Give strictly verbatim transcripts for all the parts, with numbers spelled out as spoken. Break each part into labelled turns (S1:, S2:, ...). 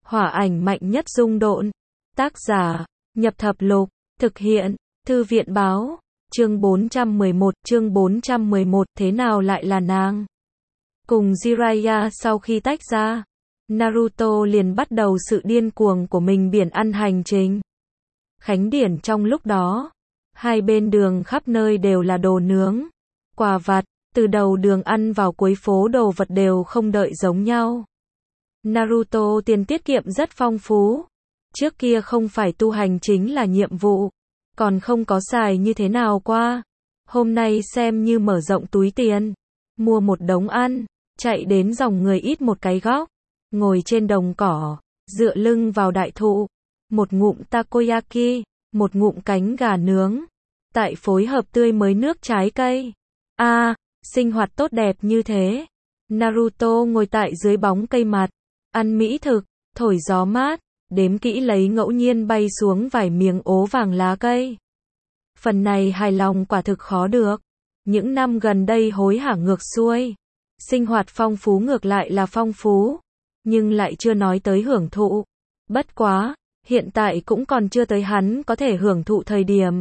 S1: Hỏa ảnh mạnh nhất dung độn. Tác giả, Nhập Thập Lục, thực hiện, Thư viện báo, chương bốn trăm mười một, chương bốn trăm mười một, thế nào lại là nàng? Cùng Jiraiya sau khi tách ra, Naruto liền bắt đầu sự điên cuồng của mình biển ăn hành trình. Khánh điển trong lúc đó, hai bên đường khắp nơi đều là đồ nướng, quà vặt, từ đầu đường ăn vào cuối phố đồ vật đều không đợi giống nhau. Naruto tiền tiết kiệm rất phong phú. Trước kia không phải tu hành chính là nhiệm vụ, còn không có xài như thế nào qua. Hôm nay xem như mở rộng túi tiền, mua một đống ăn, chạy đến dòng người ít một cái góc, ngồi trên đồng cỏ, dựa lưng vào đại thụ, một ngụm takoyaki, một ngụm cánh gà nướng, tại phối hợp tươi mới nước trái cây. A, à, sinh hoạt tốt đẹp như thế. Naruto ngồi tại dưới bóng cây mặt, ăn mỹ thực, thổi gió mát, đếm kỹ lấy ngẫu nhiên bay xuống vài miếng ố vàng lá cây. Phần này hài lòng quả thực khó được. Những năm gần đây hối hả ngược xuôi. Sinh hoạt phong phú ngược lại là phong phú, nhưng lại chưa nói tới hưởng thụ. Bất quá, hiện tại cũng còn chưa tới hắn có thể hưởng thụ thời điểm.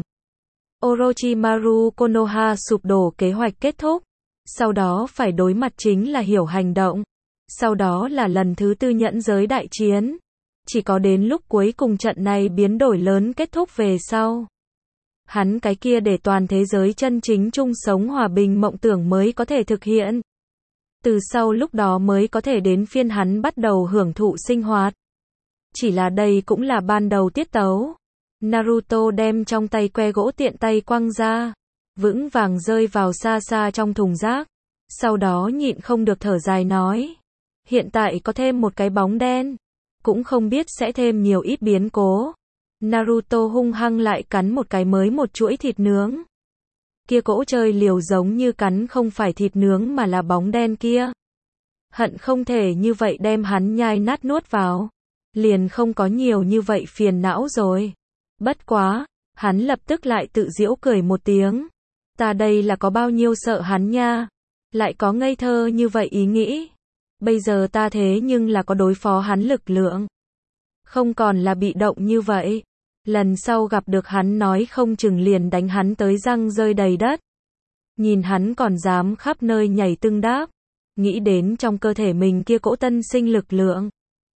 S1: Orochimaru Konoha sụp đổ kế hoạch kết thúc. Sau đó phải đối mặt chính là hiểu hành động. Sau đó là lần thứ tư nhẫn giới đại chiến. Chỉ có đến lúc cuối cùng trận này biến đổi lớn kết thúc về sau, hắn cái kia để toàn thế giới chân chính chung sống hòa bình mộng tưởng mới có thể thực hiện. Từ sau lúc đó mới có thể đến phiên hắn bắt đầu hưởng thụ sinh hoạt. Chỉ là đây cũng là ban đầu tiết tấu. Naruto đem trong tay que gỗ tiện tay quăng ra, vững vàng rơi vào xa xa trong thùng rác. Sau đó nhịn không được thở dài nói, hiện tại có thêm một cái bóng đen, cũng không biết sẽ thêm nhiều ít biến cố. Naruto hung hăng lại cắn một cái mới một chuỗi thịt nướng. Kia cỗ chơi liều giống như cắn không phải thịt nướng mà là bóng đen kia. Hận không thể như vậy đem hắn nhai nát nuốt vào. Liền không có nhiều như vậy phiền não rồi. Bất quá, hắn lập tức lại tự giễu cười một tiếng. Ta đây là có bao nhiêu sợ hắn nha. Lại có ngây thơ như vậy ý nghĩ. Bây giờ ta thế nhưng là có đối phó hắn lực lượng. Không còn là bị động như vậy. Lần sau gặp được hắn nói không chừng liền đánh hắn tới răng rơi đầy đất. Nhìn hắn còn dám khắp nơi nhảy tưng đáp. Nghĩ đến trong cơ thể mình kia cỗ tân sinh lực lượng.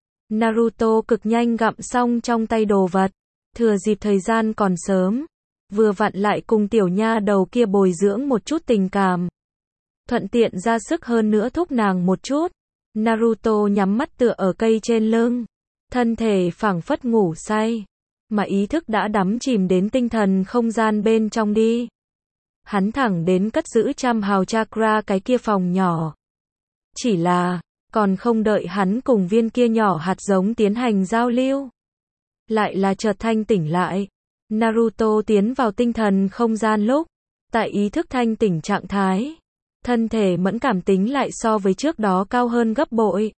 S1: Naruto cực nhanh gặm xong trong tay đồ vật. Thừa dịp thời gian còn sớm. Vừa vặn lại cùng tiểu nha đầu kia bồi dưỡng một chút tình cảm. Thuận tiện ra sức hơn nữa thúc nàng một chút. Naruto nhắm mắt tựa ở cây trên lưng. Thân thể phảng phất ngủ say. Mà ý thức đã đắm chìm đến tinh thần không gian bên trong đi. Hắn thẳng đến cất giữ trăm hào chakra cái kia phòng nhỏ. Chỉ là, còn không đợi hắn cùng viên kia nhỏ hạt giống tiến hành giao lưu. Lại là chợt thanh tỉnh lại. Naruto tiến vào tinh thần không gian lúc. Tại ý thức thanh tỉnh trạng thái. Thân thể mẫn cảm tính lại so với trước đó cao hơn gấp bội.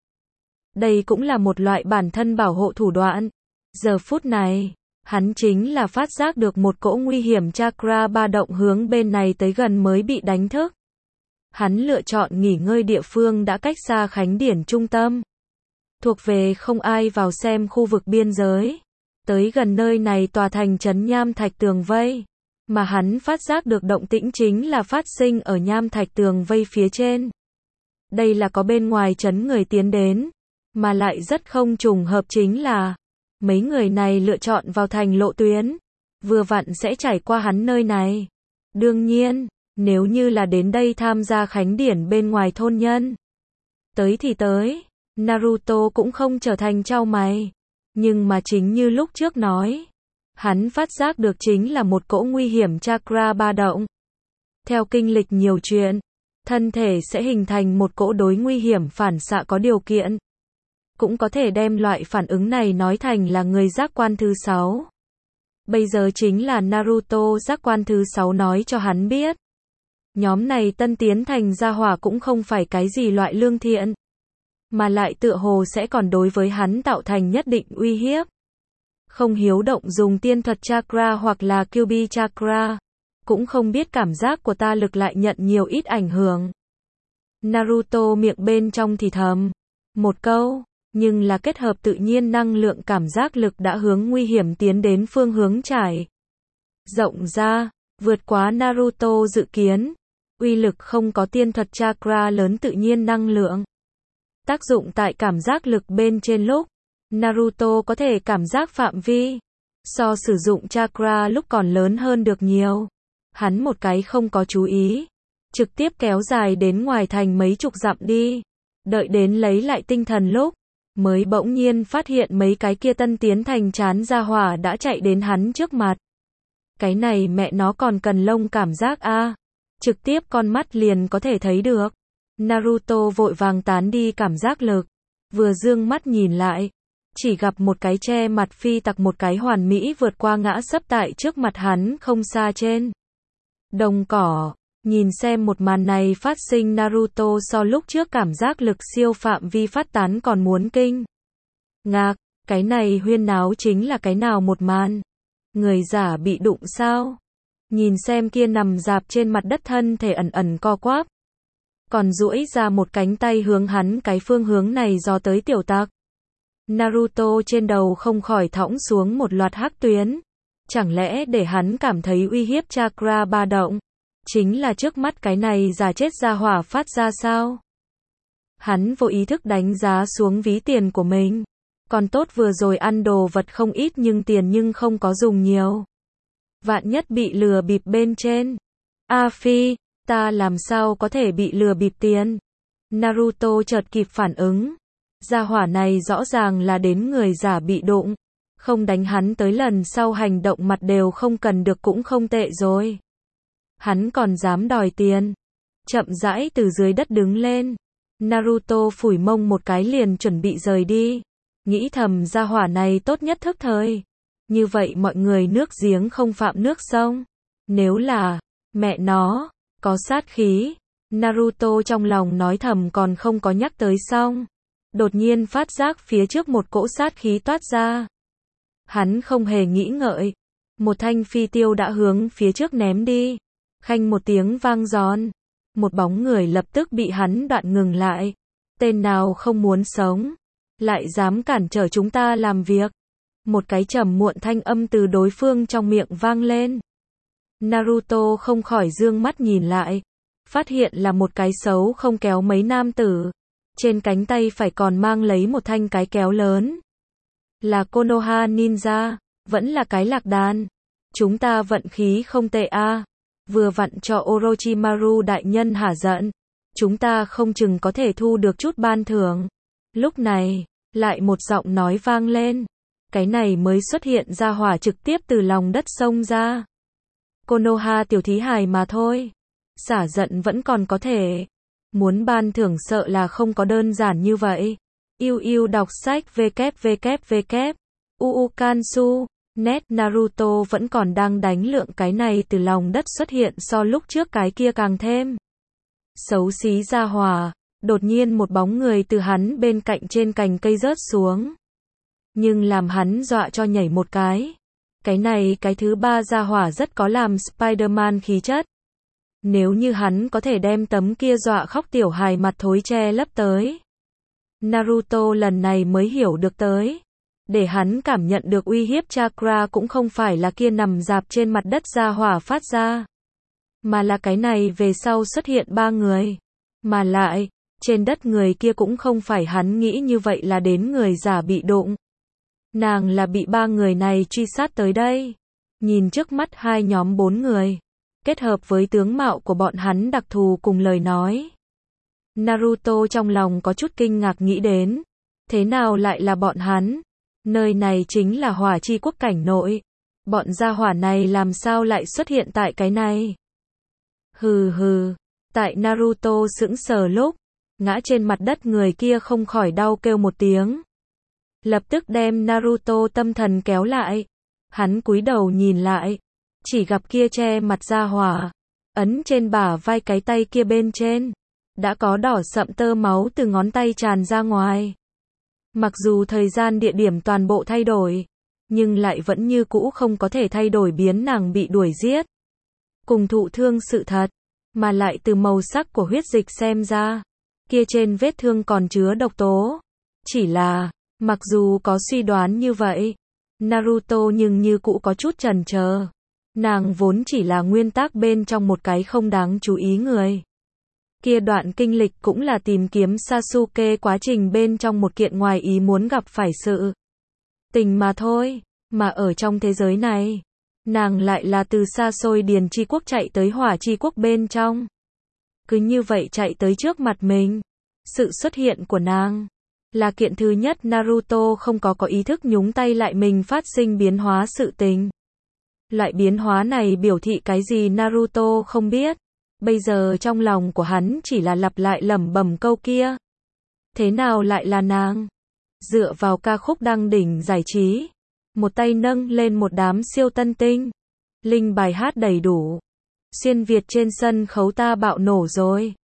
S1: Đây cũng là một loại bản thân bảo hộ thủ đoạn. Giờ phút này, hắn chính là phát giác được một cỗ nguy hiểm chakra ba động hướng bên này tới gần mới bị đánh thức. Hắn lựa chọn nghỉ ngơi địa phương đã cách xa khánh điển trung tâm. Thuộc về không ai vào xem khu vực biên giới. Tới gần nơi này tòa thành trấn nham thạch tường vây. Mà hắn phát giác được động tĩnh chính là phát sinh ở nham thạch tường vây phía trên. Đây là có bên ngoài trấn người tiến đến. Mà lại rất không trùng hợp chính là mấy người này lựa chọn vào thành lộ tuyến. Vừa vặn sẽ trải qua hắn nơi này. Đương nhiên, nếu như là đến đây tham gia khánh điển bên ngoài thôn nhân. Tới thì tới. Naruto cũng không trở thành trao mày. Nhưng mà chính như lúc trước nói. Hắn phát giác được chính là một cỗ nguy hiểm chakra ba động. Theo kinh lịch nhiều chuyện, thân thể sẽ hình thành một cỗ đối nguy hiểm phản xạ có điều kiện. Cũng có thể đem loại phản ứng này nói thành là người giác quan thứ sáu. Bây giờ chính là Naruto giác quan thứ sáu nói cho hắn biết. Nhóm này tân tiến thành gia hỏa cũng không phải cái gì loại lương thiện. Mà lại tựa hồ sẽ còn đối với hắn tạo thành nhất định uy hiếp. Không hiếu động dùng tiên thuật chakra hoặc là Kyuubi chakra. Cũng không biết cảm giác của ta lực lại nhận nhiều ít ảnh hưởng. Naruto miệng bên trong thì thầm một câu. nhưng là kết hợp tự nhiên năng lượng cảm giác lực đã hướng nguy hiểm tiến đến phương hướng trải rộng ra, vượt quá Naruto dự kiến. Uy lực không có tiên thuật chakra lớn tự nhiên năng lượng. Tác dụng tại cảm giác lực bên trên lúc Naruto có thể cảm giác phạm vi so sử dụng chakra lúc còn lớn hơn được nhiều. Hắn một cái không có chú ý, trực tiếp kéo dài đến ngoài thành mấy chục dặm đi. Đợi đến lấy lại tinh thần lúc, mới bỗng nhiên phát hiện mấy cái kia tân tiến thành chán ra hỏa đã chạy đến hắn trước mặt. Cái này mẹ nó còn cần lông cảm giác a, trực tiếp con mắt liền có thể thấy được. Naruto vội vàng tán đi cảm giác lực, vừa dương mắt nhìn lại, chỉ gặp một cái che mặt phi tặc một cái hoàn mỹ vượt qua ngã sấp tại trước mặt hắn không xa trên đồng cỏ. Nhìn xem một màn này phát sinh, Naruto so lúc trước cảm giác lực siêu phạm vi phát tán còn muốn kinh ngạc. Cái này huyên náo chính là cái nào một màn? Người giả bị đụng sao? Nhìn xem kia nằm dạp trên mặt đất thân thể ẩn ẩn co quắp, còn duỗi ra một cánh tay hướng hắn cái phương hướng này giò tới tiểu tặc. Naruto trên đầu không khỏi thõng xuống một loạt hắc tuyến. Chẳng lẽ để hắn cảm thấy uy hiếp chakra ba động? Chính là trước mắt cái này giả chết ra hỏa phát ra sao? Hắn vô ý thức đánh giá xuống ví tiền của mình. Còn tốt vừa rồi ăn đồ vật không ít nhưng tiền nhưng không có dùng nhiều. Vạn nhất bị lừa bịp bên trên. A Phi, ta làm sao có thể bị lừa bịp tiền? Naruto chợt kịp phản ứng. Gia hỏa này rõ ràng là đến người giả bị đụng. Không đánh hắn tới lần sau hành động mặt đều không cần được cũng không tệ rồi. Hắn còn dám đòi tiền. Chậm rãi từ dưới đất đứng lên. Naruto phủi mông một cái liền chuẩn bị rời đi. Nghĩ thầm gia hỏa này tốt nhất thức thời. Như vậy mọi người nước giếng không phạm nước sông. Nếu là, mẹ nó, có sát khí. Naruto trong lòng nói thầm còn không có nhắc tới xong. Đột nhiên phát giác phía trước một cỗ sát khí toát ra. Hắn không hề nghĩ ngợi. Một thanh phi tiêu đã hướng phía trước ném đi. Khanh một tiếng vang giòn. Một bóng người lập tức bị hắn đoạn ngừng lại. Tên nào không muốn sống, lại dám cản trở chúng ta làm việc. Một cái trầm muộn thanh âm từ đối phương trong miệng vang lên. Naruto không khỏi dương mắt nhìn lại. Phát hiện là một cái xấu không kéo mấy nam tử. Trên cánh tay phải còn mang lấy một thanh cái kéo lớn. Là Konoha Ninja, vẫn là cái lạc đàn. Chúng ta vận khí không tệ a. Vừa vặn cho Orochimaru đại nhân hả giận. Chúng ta không chừng có thể thu được chút ban thưởng. Lúc này, lại một giọng nói vang lên. Cái này mới xuất hiện ra hỏa trực tiếp từ lòng đất xông ra. Konoha tiểu thí hài mà thôi. Xả giận vẫn còn có thể. Muốn ban thưởng sợ là không có đơn giản như vậy. Yêu yêu đọc sách www. Uukansu. Net Naruto vẫn còn đang đánh lượng cái này từ lòng đất xuất hiện so lúc trước cái kia càng thêm xấu xí ra hỏa. Đột nhiên một bóng người từ hắn bên cạnh trên cành cây rớt xuống. Nhưng làm hắn dọa cho nhảy một cái. Cái này cái thứ ba ra hỏa rất có làm Spider-Man khí chất. Nếu như hắn có thể đem tấm kia dọa khóc tiểu hài mặt thối che lấp tới. Naruto lần này mới hiểu được tới. Để hắn cảm nhận được uy hiếp chakra cũng không phải là kia nằm dạp trên mặt đất ra hỏa phát ra. Mà là cái này về sau xuất hiện ba người. Mà lại, trên đất người kia cũng không phải hắn nghĩ như vậy là đến người giả bị đụng. Nàng là bị ba người này truy sát tới đây. Nhìn trước mắt hai nhóm bốn người. Kết hợp với tướng mạo của bọn hắn đặc thù cùng lời nói. Naruto trong lòng có chút kinh ngạc nghĩ đến. Thế nào lại là bọn hắn? Nơi này chính là hỏa chi quốc cảnh nội. Bọn gia hỏa này làm sao lại xuất hiện tại cái này? Hừ hừ. Tại Naruto sững sờ lúc, ngã trên mặt đất người kia không khỏi đau kêu một tiếng. Lập tức đem Naruto tâm thần kéo lại. Hắn cúi đầu nhìn lại. Chỉ gặp kia che mặt gia hỏa. Ấn trên bả vai cái tay kia bên trên. Đã có đỏ sậm tơ máu từ ngón tay tràn ra ngoài. Mặc dù thời gian địa điểm toàn bộ thay đổi. Nhưng lại vẫn như cũ không có thể thay đổi biến nàng bị đuổi giết. Cùng thụ thương sự thật. Mà lại từ màu sắc của huyết dịch xem ra. Kia trên vết thương còn chứa độc tố. Chỉ là, mặc dù có suy đoán như vậy, Naruto nhưng như cũ có chút chần chờ. Nàng vốn chỉ là nguyên tắc bên trong một cái không đáng chú ý người. Kia đoạn kinh lịch cũng là tìm kiếm Sasuke quá trình bên trong một kiện ngoài ý muốn gặp phải sự tình mà thôi. Mà ở trong thế giới này, nàng lại là từ xa xôi Điền Chi Quốc chạy tới Hỏa Chi Quốc bên trong. Cứ như vậy chạy tới trước mặt mình. Sự xuất hiện của nàng là kiện thứ nhất Naruto không có có ý thức nhúng tay lại mình phát sinh biến hóa sự tình. Loại biến hóa này biểu thị cái gì Naruto không biết. Bây giờ trong lòng của hắn chỉ là lặp lại lẩm bẩm câu kia. Thế nào lại là nàng? Dựa vào ca khúc đăng đỉnh giải trí, một tay nâng lên một đám siêu tân tinh. Linh bài hát đầy đủ. Xuyên Việt trên sân khấu ta bạo nổ rồi.